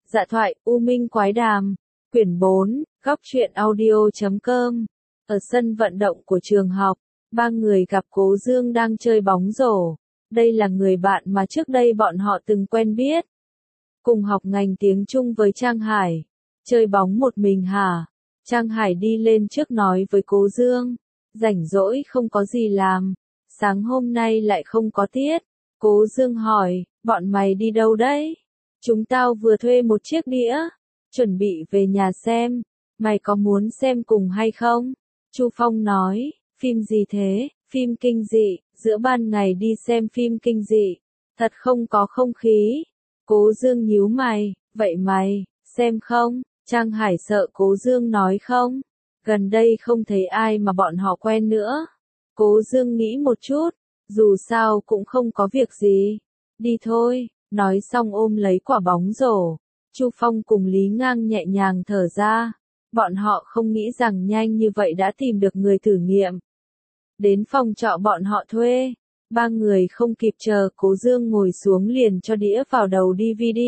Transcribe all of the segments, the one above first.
Dạ thoại, U Minh Quái Đàm, quyển 4, góc truyện audio.com. Ở sân vận động của trường học, ba người gặp Cố Dương đang chơi bóng rổ. Đây là người bạn mà trước đây bọn họ từng quen biết. Cùng học ngành tiếng Trung với Trang Hải. Chơi bóng một mình hả? Trang Hải đi lên trước nói với Cố Dương. Rảnh rỗi không có gì làm. Sáng hôm nay lại không có tiết. Cố Dương hỏi, bọn mày đi đâu đấy? Chúng tao vừa thuê một chiếc đĩa. Chuẩn bị về nhà xem. Mày có muốn xem cùng hay không? Chu Phong nói, phim gì thế? Phim kinh dị, giữa ban ngày đi xem phim kinh dị. Thật không có không khí. Cố Dương nhíu mày, vậy mày, xem không? Trang Hải sợ Cố Dương nói không. Gần đây không thấy ai mà bọn họ quen nữa. Cố Dương nghĩ một chút, dù sao cũng không có việc gì. Đi thôi, nói xong ôm lấy quả bóng rổ. Chu Phong cùng Lý Ngang nhẹ nhàng thở ra. Bọn họ không nghĩ rằng nhanh như vậy đã tìm được người thử nghiệm. Đến phòng trọ bọn họ thuê. Ba người không kịp chờ Cố Dương ngồi xuống liền cho đĩa vào đầu DVD.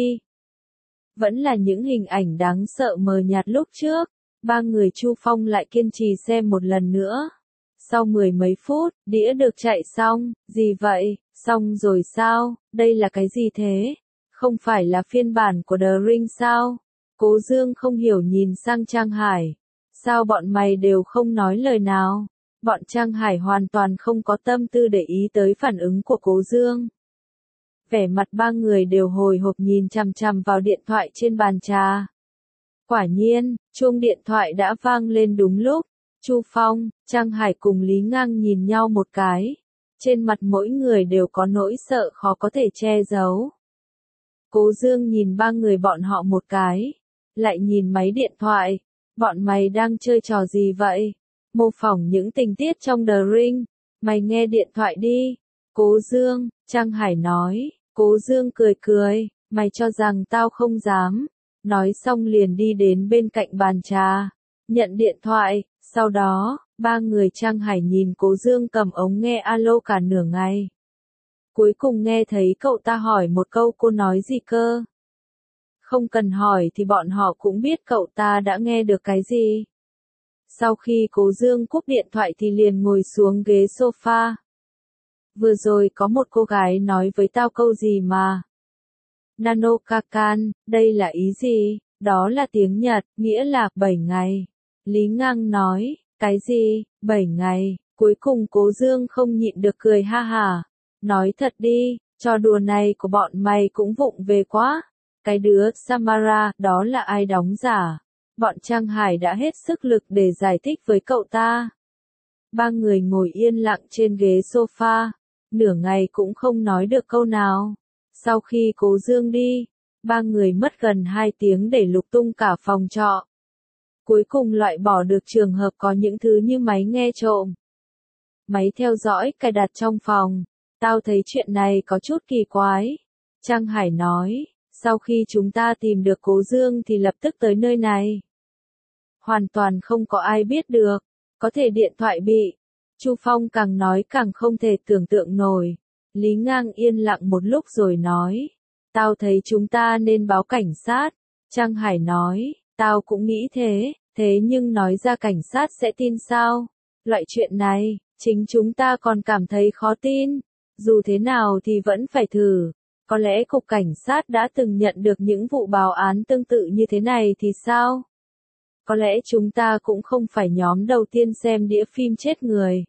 Vẫn là những hình ảnh đáng sợ mờ nhạt lúc trước. Ba người Chu Phong lại kiên trì xem một lần nữa. Sau 10 mấy phút, đĩa được chạy xong. Gì vậy? Xong rồi sao? Đây là cái gì thế? Không phải là phiên bản của The Ring sao? Cố Dương không hiểu nhìn sang Trang Hải. Sao bọn mày đều không nói lời nào? Bọn Trang Hải hoàn toàn không có tâm tư để ý tới phản ứng của Cố Dương. Vẻ mặt ba người đều hồi hộp nhìn chằm chằm vào điện thoại trên bàn trà. Quả nhiên, chuông điện thoại đã vang lên đúng lúc. Chu Phong, Trang Hải cùng Lý Ngang nhìn nhau một cái. Trên mặt mỗi người đều có nỗi sợ khó có thể che giấu. Cố Dương nhìn ba người bọn họ một cái. Lại nhìn máy điện thoại. Bọn mày đang chơi trò gì vậy? Mô phỏng những tình tiết trong The Ring. Mày nghe điện thoại đi. Cố Dương, Trang Hải nói. Cố Dương cười cười. Mày cho rằng tao không dám. Nói xong liền đi đến bên cạnh bàn trà. Nhận điện thoại. Sau đó, ba người Trang Hải nhìn Cố Dương cầm ống nghe alo cả nửa ngày. Cuối cùng nghe thấy cậu ta hỏi một câu cô nói gì cơ. Không cần hỏi thì bọn họ cũng biết cậu ta đã nghe được cái gì. Sau khi Cố Dương cúp điện thoại thì liền ngồi xuống ghế sofa. Vừa rồi có một cô gái nói với tao câu gì mà. Nanokakan, đây là ý gì? Đó là tiếng Nhật, nghĩa là 7 ngày. Lý Ngang nói, cái gì, 7 ngày, cuối cùng Cố Dương không nhịn được cười ha hà. Nói thật đi, trò đùa này của bọn mày cũng vụng về quá. Cái đứa Samara, đó là ai đóng giả? Bọn Trang Hải đã hết sức lực để giải thích với cậu ta. Ba người ngồi yên lặng trên ghế sofa, nửa ngày cũng không nói được câu nào. Sau khi Cố Dương đi, ba người mất gần 2 tiếng để lục tung cả phòng trọ. Cuối cùng loại bỏ được trường hợp có những thứ như máy nghe trộm, máy theo dõi cài đặt trong phòng. Tao thấy chuyện này có chút kỳ quái. Trang Hải nói, sau khi chúng ta tìm được Cố Dương thì lập tức tới nơi này. Hoàn toàn không có ai biết được, có thể điện thoại bị. Chu Phong càng nói càng không thể tưởng tượng nổi. Lý Ngang yên lặng một lúc rồi nói, tao thấy chúng ta nên báo cảnh sát. Trang Hải nói, tao cũng nghĩ thế nhưng nói ra cảnh sát sẽ tin sao? Loại chuyện này, chính chúng ta còn cảm thấy khó tin. Dù thế nào thì vẫn phải thử. Có lẽ cục cảnh sát đã từng nhận được những vụ báo án tương tự như thế này thì sao? Có lẽ chúng ta cũng không phải nhóm đầu tiên xem đĩa phim chết người.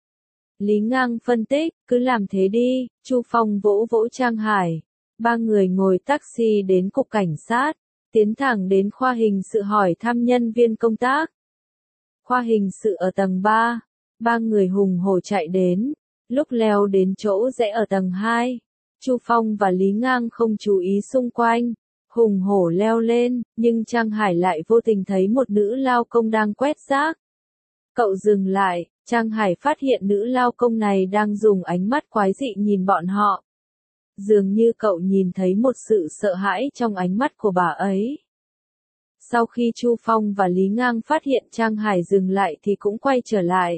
Lý Ngang phân tích, cứ làm thế đi. Chu Phong vỗ vỗ Trang Hải. Ba người ngồi taxi đến cục cảnh sát, tiến thẳng đến khoa hình sự hỏi thăm nhân viên công tác. Khoa hình sự ở tầng 3. Ba người hùng hổ chạy đến. Lúc leo đến chỗ rẽ ở tầng 2, Chu Phong và Lý Ngang không chú ý xung quanh, hùng hổ leo lên, nhưng Trang Hải lại vô tình thấy một nữ lao công đang quét rác. Cậu dừng lại, Trang Hải phát hiện nữ lao công này đang dùng ánh mắt quái dị nhìn bọn họ. Dường như cậu nhìn thấy một sự sợ hãi trong ánh mắt của bà ấy. Sau khi Chu Phong và Lý Ngang phát hiện Trang Hải dừng lại thì cũng quay trở lại.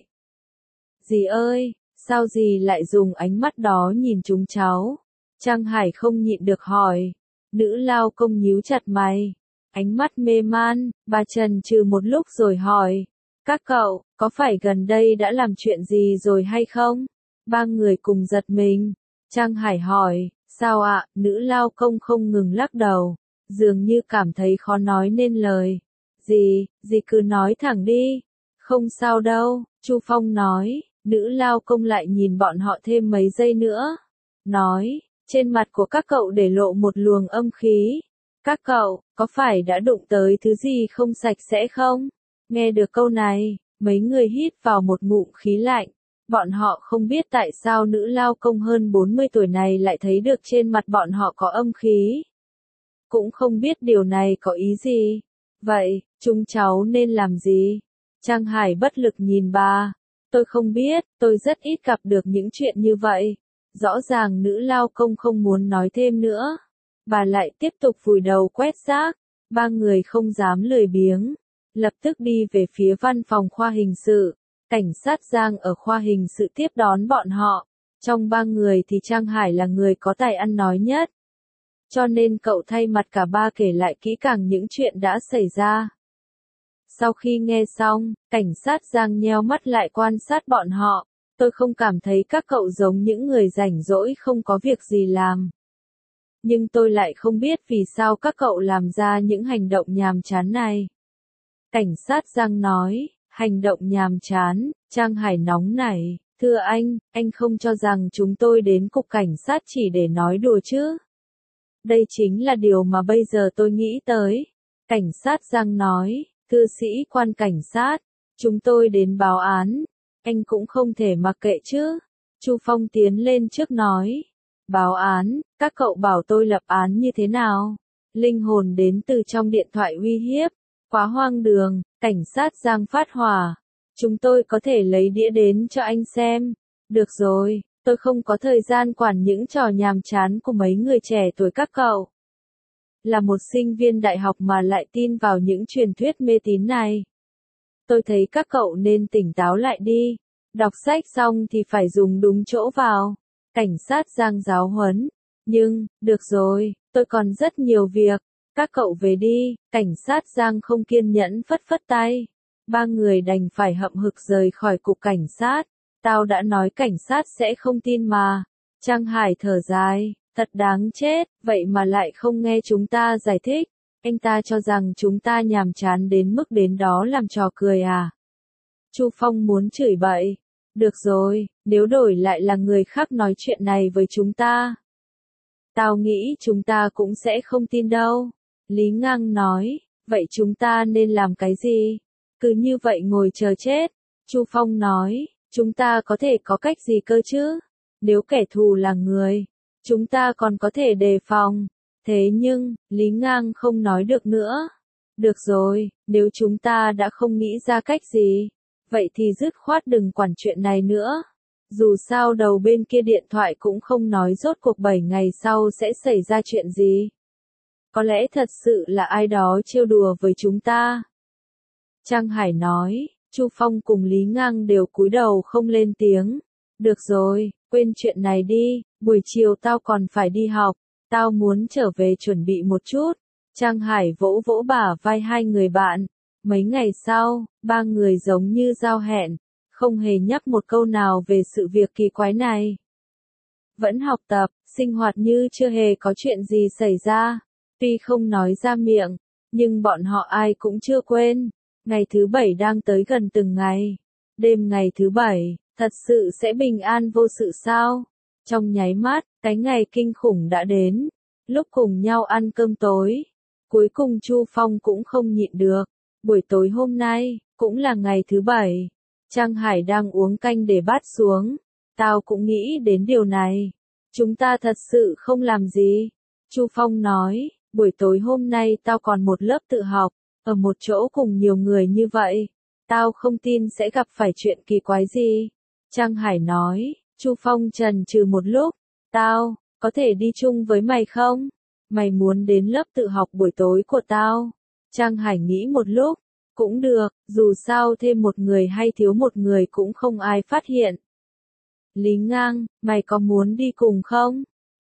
Dì ơi! Sao dì lại dùng ánh mắt đó nhìn chúng cháu? Trang Hải không nhịn được hỏi. Nữ lao công nhíu chặt mày, ánh mắt mê man, bà chần chừ một lúc rồi hỏi, các cậu, có phải gần đây đã làm chuyện gì rồi hay không? Ba người cùng giật mình. Trang Hải hỏi, sao ạ? Nữ lao công không ngừng lắc đầu, dường như cảm thấy khó nói nên lời. Gì cứ nói thẳng đi. Không sao đâu, Chu Phong nói. Nữ lao công lại nhìn bọn họ thêm mấy giây nữa. Nói, trên mặt của các cậu để lộ một luồng âm khí. Các cậu, có phải đã đụng tới thứ gì không sạch sẽ không? Nghe được câu này, mấy người hít vào một ngụm khí lạnh. Bọn họ không biết tại sao nữ lao công hơn 40 tuổi này lại thấy được trên mặt bọn họ có âm khí. Cũng không biết điều này có ý gì. Vậy, chúng cháu nên làm gì? Trang Hải bất lực nhìn bà. Tôi không biết, tôi rất ít gặp được những chuyện như vậy. Rõ ràng nữ lao công không muốn nói thêm nữa. Bà lại tiếp tục vùi đầu quét rác. Ba người không dám lười biếng. Lập tức đi về phía văn phòng khoa hình sự. Cảnh sát Giang ở khoa hình sự tiếp đón bọn họ. Trong ba người thì Trang Hải là người có tài ăn nói nhất. Cho nên cậu thay mặt cả ba kể lại kỹ càng những chuyện đã xảy ra. Sau khi nghe xong, cảnh sát Giang nheo mắt lại quan sát bọn họ. Tôi không cảm thấy các cậu giống những người rảnh rỗi không có việc gì làm. Nhưng tôi lại không biết vì sao các cậu làm ra những hành động nhàm chán này. Cảnh sát Giang nói, hành động nhàm chán. Trang Hải nóng nảy, thưa anh không cho rằng chúng tôi đến cục cảnh sát chỉ để nói đùa chứ. Đây chính là điều mà bây giờ tôi nghĩ tới. Cảnh sát Giang nói, thưa sĩ quan cảnh sát, chúng tôi đến báo án, anh cũng không thể mặc kệ chứ. Chu Phong tiến lên trước nói, báo án, các cậu bảo tôi lập án như thế nào? Linh hồn đến từ trong điện thoại uy hiếp, quá hoang đường. Cảnh sát Giang phát hỏa, chúng tôi có thể lấy đĩa đến cho anh xem. Được rồi, tôi không có thời gian quản những trò nhàm chán của mấy người trẻ tuổi các cậu. Là một sinh viên đại học mà lại tin vào những truyền thuyết mê tín này. Tôi thấy các cậu nên tỉnh táo lại đi. Đọc sách xong thì phải dùng đúng chỗ vào. Cảnh sát Giang giáo huấn. Nhưng, được rồi, tôi còn rất nhiều việc. Các cậu về đi. Cảnh sát Giang không kiên nhẫn phất phất tay. Ba người đành phải hậm hực rời khỏi cục cảnh sát. Tao đã nói cảnh sát sẽ không tin mà. Trang Hải thở dài, thật đáng chết, vậy mà lại không nghe chúng ta giải thích. Anh ta cho rằng chúng ta nhàm chán đến mức đến đó làm trò cười à? Chu Phong muốn chửi bậy. Được rồi, nếu đổi lại là người khác nói chuyện này với chúng ta. Tao nghĩ chúng ta cũng sẽ không tin đâu. Lý Ngang nói, vậy chúng ta nên làm cái gì? Cứ như vậy ngồi chờ chết. Chu Phong nói, chúng ta có thể có cách gì cơ chứ? Nếu kẻ thù là người, chúng ta còn có thể đề phòng. Thế nhưng, Lý Ngang không nói được nữa. Được rồi, nếu chúng ta đã không nghĩ ra cách gì, vậy thì dứt khoát đừng quản chuyện này nữa. Dù sao đầu bên kia điện thoại cũng không nói rốt cuộc 7 ngày sau sẽ xảy ra chuyện gì. Có lẽ thật sự là ai đó trêu đùa với chúng ta. Trang Hải nói, Chu Phong cùng Lý Ngang đều cúi đầu không lên tiếng. Được rồi, quên chuyện này đi, buổi chiều tao còn phải đi học, tao muốn trở về chuẩn bị một chút. Trang Hải vỗ vỗ bả vai hai người bạn. Mấy ngày sau, ba người giống như giao hẹn, không hề nhắc một câu nào về sự việc kỳ quái này. Vẫn học tập, sinh hoạt như chưa hề có chuyện gì xảy ra. Tuy không nói ra miệng, nhưng bọn họ ai cũng chưa quên. Ngày thứ 7 đang tới gần từng ngày. Đêm ngày thứ 7, thật sự sẽ bình an vô sự sao? Trong nháy mắt, cái ngày kinh khủng đã đến. Lúc cùng nhau ăn cơm tối, cuối cùng Chu Phong cũng không nhịn được. Buổi tối hôm nay, cũng là ngày thứ 7. Trang Hải đang uống canh để bát xuống. Tao cũng nghĩ đến điều này. Chúng ta thật sự không làm gì. Chu Phong nói, buổi tối hôm nay tao còn một lớp tự học, ở một chỗ cùng nhiều người như vậy. Tao không tin sẽ gặp phải chuyện kỳ quái gì. Trang Hải nói, Chu Phong chần chừ một lúc. Tao, có thể đi chung với mày không? Mày muốn đến lớp tự học buổi tối của tao? Trang Hải nghĩ một lúc. Cũng được, dù sao thêm một người hay thiếu một người cũng không ai phát hiện. Lý Ngang, mày có muốn đi cùng không?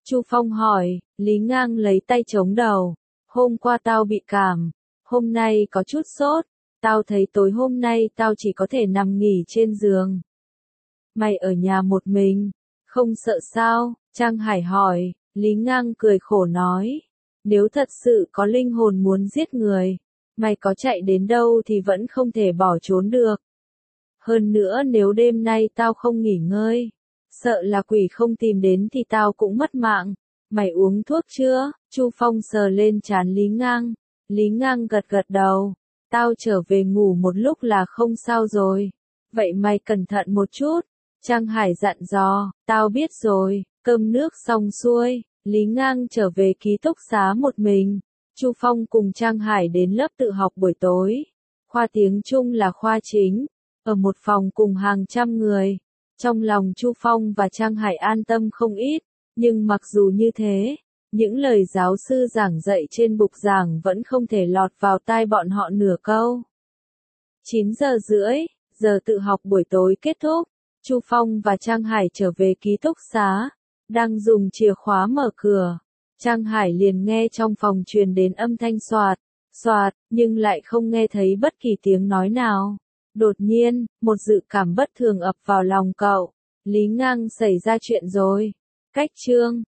Chu Phong hỏi, Lý Ngang lấy tay chống đầu. Hôm qua tao bị cảm, hôm nay có chút sốt, tao thấy tối hôm nay tao chỉ có thể nằm nghỉ trên giường. Mày ở nhà một mình, không sợ sao? Trang Hải hỏi. Lý Ngang cười khổ nói, nếu thật sự có linh hồn muốn giết người, mày có chạy đến đâu thì vẫn không thể bỏ trốn được. Hơn nữa nếu đêm nay tao không nghỉ ngơi, sợ là quỷ không tìm đến thì tao cũng mất mạng. Mày uống thuốc chưa? Chu Phong sờ lên trán Lý Ngang. Lý Ngang gật gật đầu. Tao trở về ngủ một lúc là không sao rồi. Vậy mày cẩn thận một chút. Trang Hải dặn dò. Tao biết rồi. Cơm nước xong xuôi, Lý Ngang trở về ký túc xá một mình. Chu Phong cùng Trang Hải đến lớp tự học buổi tối. Khoa tiếng Trung là khoa chính. Ở một phòng cùng hàng trăm người. Trong lòng Chu Phong và Trang Hải an tâm không ít. Nhưng mặc dù như thế, những lời giáo sư giảng dạy trên bục giảng vẫn không thể lọt vào tai bọn họ nửa câu. 9 giờ rưỡi, giờ tự học buổi tối kết thúc. Chu Phong và Trang Hải trở về ký túc xá, đang dùng chìa khóa mở cửa. Trang Hải liền nghe trong phòng truyền đến âm thanh xoạt, xoạt, nhưng lại không nghe thấy bất kỳ tiếng nói nào. Đột nhiên, một dự cảm bất thường ập vào lòng cậu. Lý Ngang xảy ra chuyện rồi. Cách chương